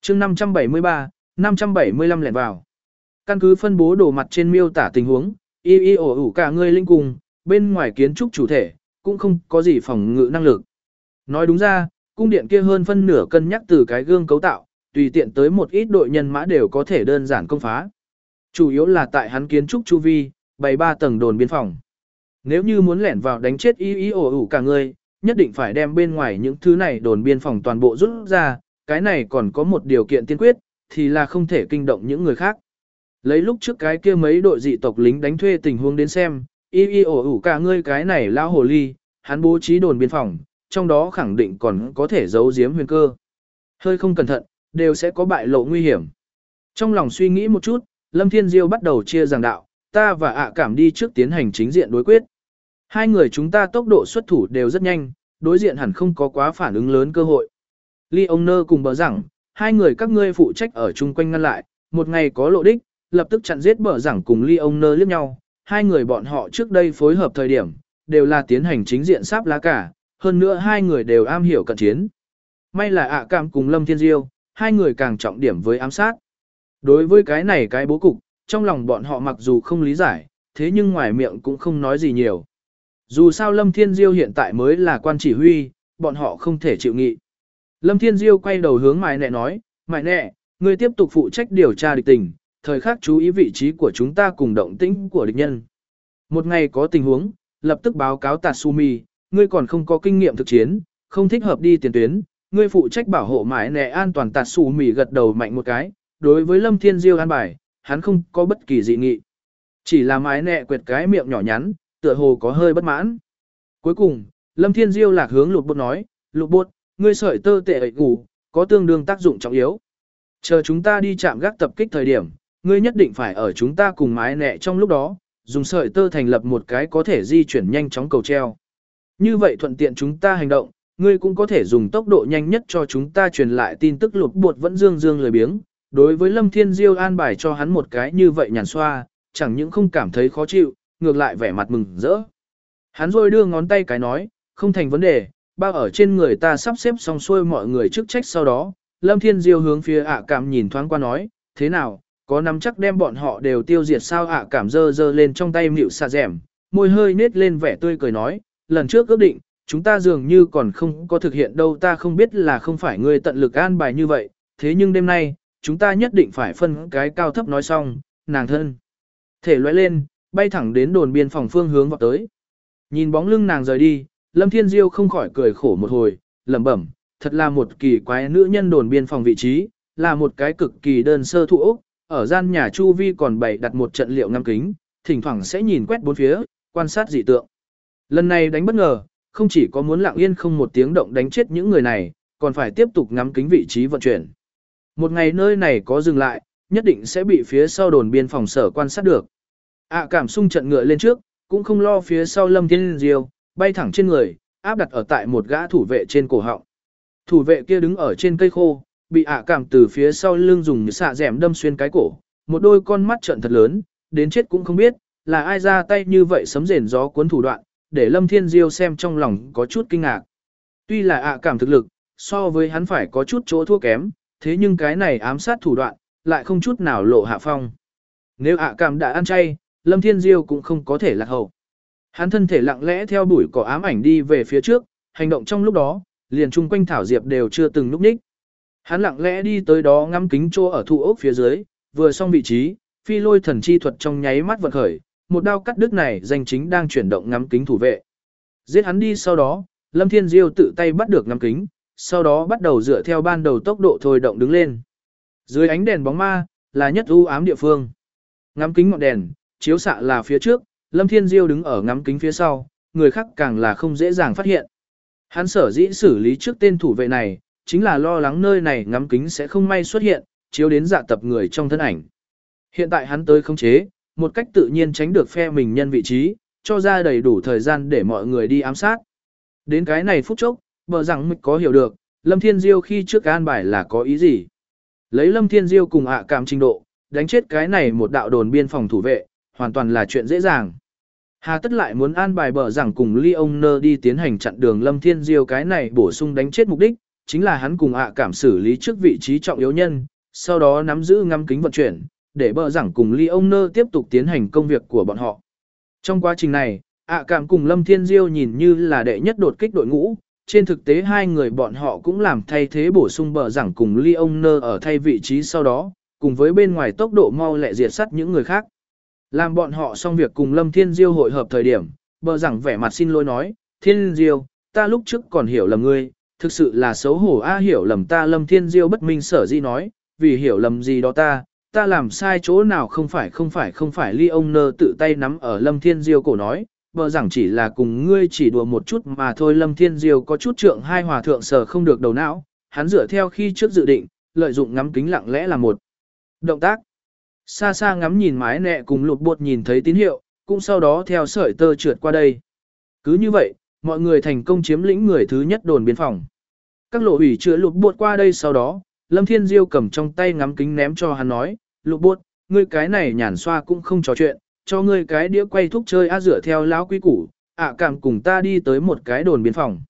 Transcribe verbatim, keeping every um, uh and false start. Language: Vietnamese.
chương năm trăm bảy mươi ba, năm trăm bảy mươi lăm lẻn vào. Căn cứ phân bố đồ mặt trên miêu tả tình huống, y y ổ ủ cả người linh cùng, bên ngoài kiến trúc chủ thể, cũng không có gì phòng ngự năng lực. Nói đúng ra, cung điện kia hơn phân nửa cân nhắc từ cái gương cấu tạo, tùy tiện tới một ít đội nhân mã đều có thể đơn giản công phá. Chủ yếu là tại hắn kiến trúc chu vi, bày ba tầng đồn biên phòng. Nếu như muốn lẻn vào đánh chết y y ổ ủ cả người, nhất định phải đem bên ngoài những thứ này đồn biên phòng toàn bộ rút ra, cái này còn có một điều kiện tiên quyết, thì là không thể kinh động những người khác. Lấy lúc trước cái kia mấy đội dị tộc lính đánh thuê tình huống đến xem, y y ổ ủ cả ngươi cái này lao hồ ly, hắn bố trí đồn biên phòng, trong đó khẳng định còn có thể giấu giếm huyền cơ. Hơi không cẩn thận, đều sẽ có bại lộ nguy hiểm. Trong lòng suy nghĩ một chút, Lâm Thiên Diêu bắt đầu chia giảng đạo, ta và ạ cảm đi trước tiến hành chính diện đối quyết. Hai người chúng ta tốc độ xuất thủ đều rất nhanh, đối diện hẳn không có quá phản ứng lớn cơ hội. Ly ông nơ cùng bờ rằng, hai người các ngươi phụ trách ở chung quanh ngăn lại, một ngày có lộ đích, lập tức chặn giết bờ rằng cùng Ly ông nơ liếc nhau. Hai người bọn họ trước đây phối hợp thời điểm, đều là tiến hành chính diện sáp lá cả, hơn nữa hai người đều am hiểu cận chiến. May là ạ cảm cùng Lâm Thiên Diêu, hai người càng trọng điểm với ám sát. Đối với cái này cái bố cục, trong lòng bọn họ mặc dù không lý giải, thế nhưng ngoài miệng cũng không nói gì nhiều. Dù sao Lâm Thiên Diêu hiện tại mới là quan chỉ huy, bọn họ không thể chịu nghị. Lâm Thiên Diêu quay đầu hướng Mại Nẹ nói, Mại Nẹ, ngươi tiếp tục phụ trách điều tra địch tình, thời khắc chú ý vị trí của chúng ta cùng động tĩnh của địch nhân. Một ngày có tình huống, lập tức báo cáo Tatsumi, ngươi còn không có kinh nghiệm thực chiến, không thích hợp đi tiền tuyến, ngươi phụ trách bảo hộ Mại Nẹ an toàn. Tatsumi gật đầu mạnh một cái, đối với Lâm Thiên Diêu an bài, hắn không có bất kỳ dị nghị. Chỉ là Mại Nẹ quẹt cái miệng nhỏ nhắn, tựa hồ có hơi bất mãn. Cuối cùng, Lâm Thiên Diêu lạc hướng Lục Bột nói, Lục Bột, ngươi sợi tơ tệ ấy ngủ, có tương đương tác dụng trọng yếu. Chờ chúng ta đi chạm gác tập kích thời điểm, ngươi nhất định phải ở chúng ta cùng Mái Nẹ trong lúc đó, dùng sợi tơ thành lập một cái có thể di chuyển nhanh chóng cầu treo. Như vậy thuận tiện chúng ta hành động, ngươi cũng có thể dùng tốc độ nhanh nhất cho chúng ta truyền lại tin tức. Lục Bột vẫn dương dương lười biếng, đối với Lâm Thiên Diêu an bài cho hắn một cái như vậy nhàn xoa, chẳng những không cảm thấy khó chịu, ngược lại vẻ mặt mừng rỡ. Hắn rồi đưa ngón tay cái nói, không thành vấn đề, bao ở trên người ta sắp xếp xong xuôi mọi người chức trách. Sau đó, Lâm Thiên Diêu hướng phía ạ cảm nhìn thoáng qua nói, thế nào, có nắm chắc đem bọn họ đều tiêu diệt sao? Ạ cảm dơ dơ lên trong tay mịu xà rẻm, môi hơi nết lên vẻ tươi cười nói, lần trước ước định, chúng ta dường như còn không có thực hiện đâu. Ta không biết là không phải ngươi tận lực an bài như vậy, thế nhưng đêm nay, chúng ta nhất định phải phân cái cao thấp. Nói xong, nàng thân thể lóe lên, bay thẳng đến đồn biên phòng phương hướng vọt tới. Nhìn bóng lưng nàng rời đi, Lâm Thiên Diêu không khỏi cười khổ một hồi, lẩm bẩm, thật là một kỳ quái nữ nhân. Đồn biên phòng vị trí, là một cái cực kỳ đơn sơ thụ ốc, ở gian nhà chu vi còn bày đặt một trận liệu ngắm kính, thỉnh thoảng sẽ nhìn quét bốn phía, quan sát dị tượng. Lần này đánh bất ngờ, không chỉ có muốn lặng yên không một tiếng động đánh chết những người này, còn phải tiếp tục ngắm kính vị trí vận chuyển. Một ngày nơi này có dừng lại, nhất định sẽ bị phía sau đồn biên phòng sở quan sát được. ạ cảm xung trận ngựa lên trước, cũng không lo phía sau Lâm Thiên Diêu, bay thẳng trên người, áp đặt ở tại một gã thủ vệ trên cổ họng. Thủ vệ kia đứng ở trên cây khô, bị ạ cảm từ phía sau lưng dùng xạ rẻm đâm xuyên cái cổ, một đôi con mắt trợn thật lớn, đến chết cũng không biết là ai ra tay như vậy sấm rền gió cuốn thủ đoạn, để Lâm Thiên Diêu xem trong lòng có chút kinh ngạc. Tuy là ạ cảm thực lực, so với hắn phải có chút chỗ thua kém, thế nhưng cái này ám sát thủ đoạn, lại không chút nào lộ hạ phong. Nếu ạ cảm đã ăn chay, Lâm Thiên Diêu cũng không có thể lạc hậu. Hắn thân thể lặng lẽ theo bụi cỏ ám ảnh đi về phía trước, hành động trong lúc đó, liền chung quanh thảo diệp đều chưa từng núp ních. Hắn lặng lẽ đi tới đó ngắm kính chỗ ở thụ ốc phía dưới, vừa xong vị trí, phi lôi thần chi thuật trong nháy mắt vận khởi, một đao cắt đứt này danh chính đang chuyển động ngắm kính thủ vệ. Giết hắn đi. Sau đó, Lâm Thiên Diêu tự tay bắt được ngắm kính, sau đó bắt đầu dựa theo ban đầu tốc độ thôi động đứng lên. Dưới ánh đèn bóng ma, là nhất u ám địa phương. Ngắm kính ngọn đèn, chiếu xạ là phía trước, Lâm Thiên Diêu đứng ở ngắm kính phía sau, người khác càng là không dễ dàng phát hiện. Hắn sở dĩ xử lý trước tên thủ vệ này, chính là lo lắng nơi này ngắm kính sẽ không may xuất hiện, chiếu đến dạ tập người trong thân ảnh. Hiện tại hắn tới khống chế, một cách tự nhiên tránh được phe mình nhân vị trí, cho ra đầy đủ thời gian để mọi người đi ám sát. Đến cái này phút chốc, bờ rằng mịch có hiểu được, Lâm Thiên Diêu khi trước an bài là có ý gì. Lấy Lâm Thiên Diêu cùng ạ cảm trình độ, đánh chết cái này một đạo đồn biên phòng thủ vệ, hoàn toàn là chuyện dễ dàng. Hà tất lại muốn an bài bờ rằng cùng Ly ông nơ đi tiến hành chặn đường Lâm Thiên Diêu cái này bổ sung đánh chết mục đích, chính là hắn cùng ạ cảm xử lý trước vị trí trọng yếu nhân, sau đó nắm giữ ngắm kính vận chuyển, để bờ giảng cùng Ly ông nơ tiếp tục tiến hành công việc của bọn họ. Trong quá trình này, ạ cảm cùng Lâm Thiên Diêu nhìn như là đệ nhất đột kích đội ngũ, trên thực tế hai người bọn họ cũng làm thay thế bổ sung bờ giảng cùng Ly ông nơ ở thay vị trí sau đó, cùng với bên ngoài tốc độ mau lẹ diệt sắt những người khác. Làm bọn họ xong việc cùng Lâm Thiên Diêu hội hợp thời điểm, bờ giảng vẻ mặt xin lỗi nói, Thiên Diêu, ta lúc trước còn hiểu lầm ngươi, thực sự là xấu hổ a hiểu lầm ta. Lâm Thiên Diêu bất minh sở di nói, vì hiểu lầm gì đó ta, ta làm sai chỗ nào không phải không phải không phải. Ly ông nơ tự tay nắm ở Lâm Thiên Diêu cổ nói, bờ giảng chỉ là cùng ngươi chỉ đùa một chút mà thôi. Lâm Thiên Diêu có chút trượng hai hòa thượng sờ không được đầu não, hắn dựa theo khi trước dự định, lợi dụng ngắm kính lặng lẽ là một động tác. Xa xa ngắm nhìn mái nẹ cùng lụt bột nhìn thấy tín hiệu, cũng sau đó theo sợi tơ trượt qua đây. Cứ như vậy, mọi người thành công chiếm lĩnh người thứ nhất đồn biên phòng. Các lộ ủy chữa lụt bột qua đây sau đó, Lâm Thiên Diêu cầm trong tay ngắm kính ném cho hắn nói, lụt bột, ngươi cái này nhàn xoa cũng không trò chuyện, cho ngươi cái đĩa quay thúc chơi á dựa theo lão quy củ, ạ cảm cùng ta đi tới một cái đồn biên phòng.